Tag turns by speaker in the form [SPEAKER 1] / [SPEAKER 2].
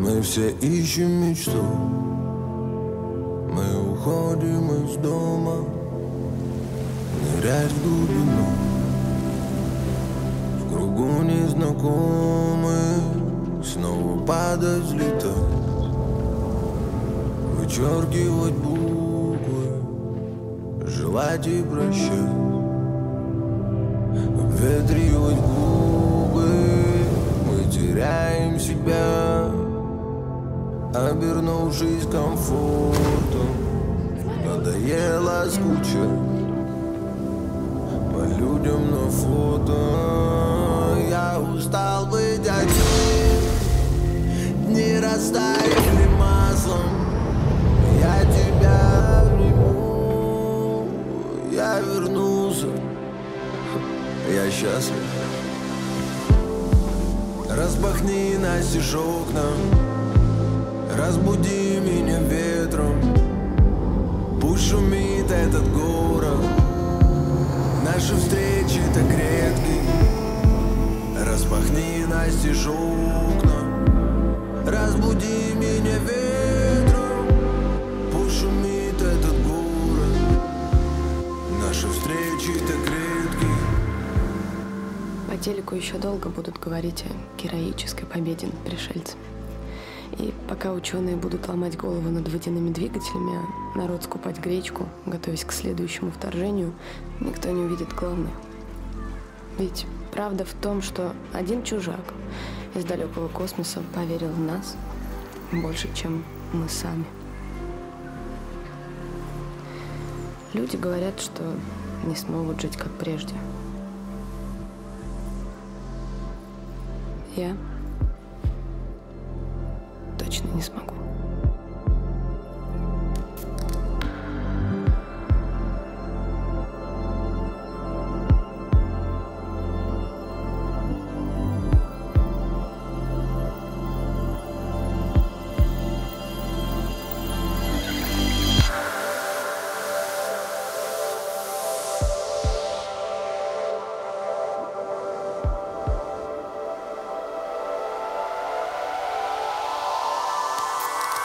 [SPEAKER 1] Мы все ищем мечту, мы уходим из дома, нырять в глубину, в кругу незнакомых, снова падать, взлетать, вычеркивать буквы, желать и прощать, обветривать губы. Мы теряем себя, обернувшись комфортом. Надоело скучать по людям на фото. Я устал быть один, дни растаяли маслом. Я тебя обниму, я вернулся, я счастлив. Распахни настежь окна, разбуди меня ветром. Пусть шумит этот город, наши встречи так редки. Распахни настежь окна, разбуди меня ветром. Пусть шумит этот город, наши встречи так редки.
[SPEAKER 2] По телеку еще долго будут говорить о героической победе над пришельцами. И пока ученые будут ломать голову над водяными двигателями, а народ скупать гречку, готовясь к следующему вторжению, никто не увидит главное. Ведь правда в том, что один чужак из далекого космоса поверил в нас больше, чем мы сами. Люди говорят, что не смогут жить как прежде. Я точно не смогу.